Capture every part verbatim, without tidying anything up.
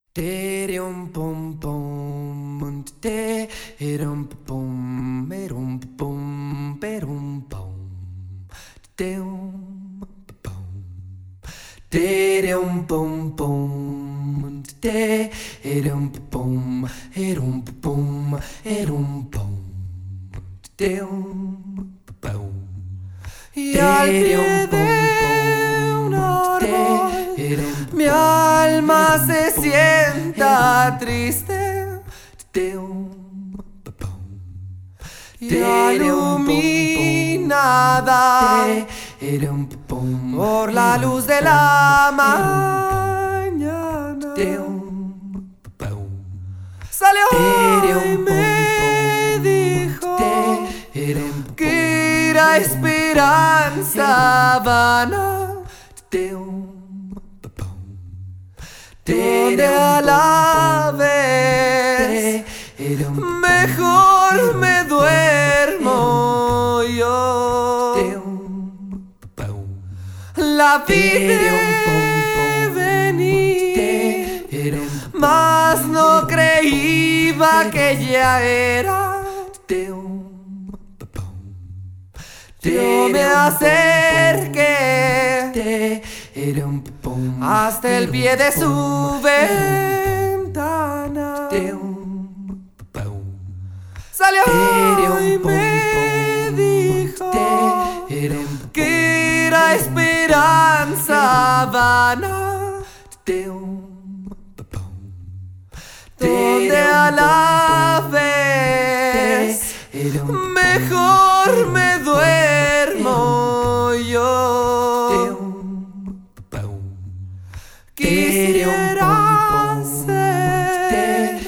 Terum pum pum, terum pum, merum pum, perum pum, teum pum, terum pum pum, terum pum, erum pum, erum pum, teum pum. Y al pie de un árbol mi alma se sienta triste y iluminada por la luz de la mañana salió y me dijo que era esperanza vana, donde a la vez mejor me duermo yo. La vi venir, mas no creía que ya era. Yo me acerqué hasta el pie de su ventana. Salió y me dijo que era esperanza vana, donde a la vez mejor me duermo yo. Quisiera ser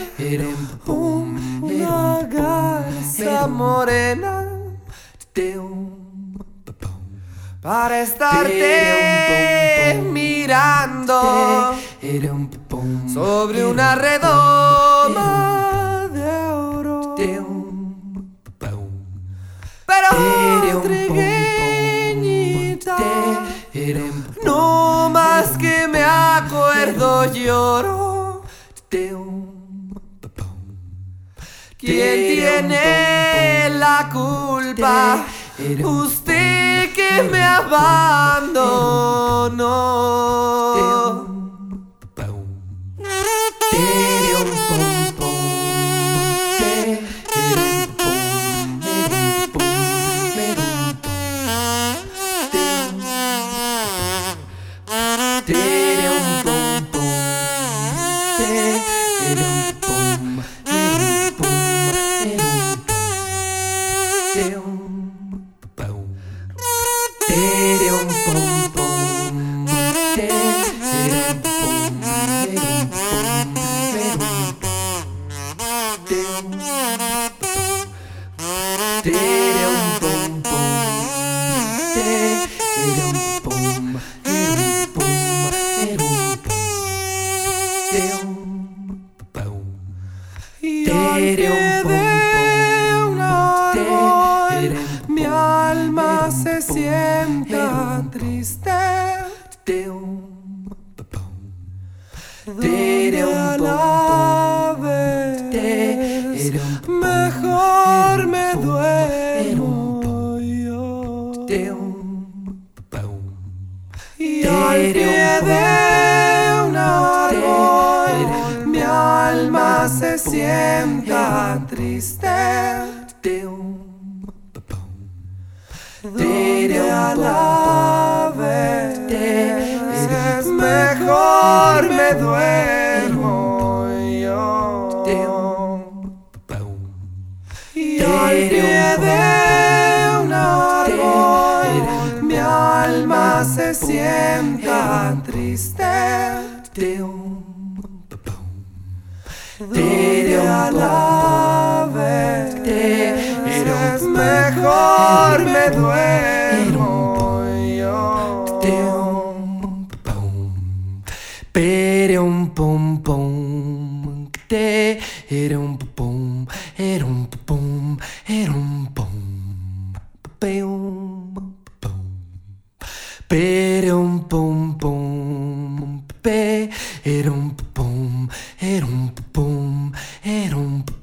una garza morena para estarte mirando sobre una redoma de oro. Pero trigueñita, no más que me acuerdo lloro. ¿Quién tiene la culpa? Usted que me abandonó. Y al pie de un árbol mi alma se sienta triste, donde a la vez mejor me duermo yo. Y al pie de un árbol mi alma se sienta triste, donde a la vez mejor me duermo yo. Y al pie de un árbol mi alma se sienta triste, donde a la vez mejor me duermo yo. Perum pum pum, terum pum, erum pum, erum pum, peum pum, perum pum pum. pe, erum pum, erum pum, erum pum.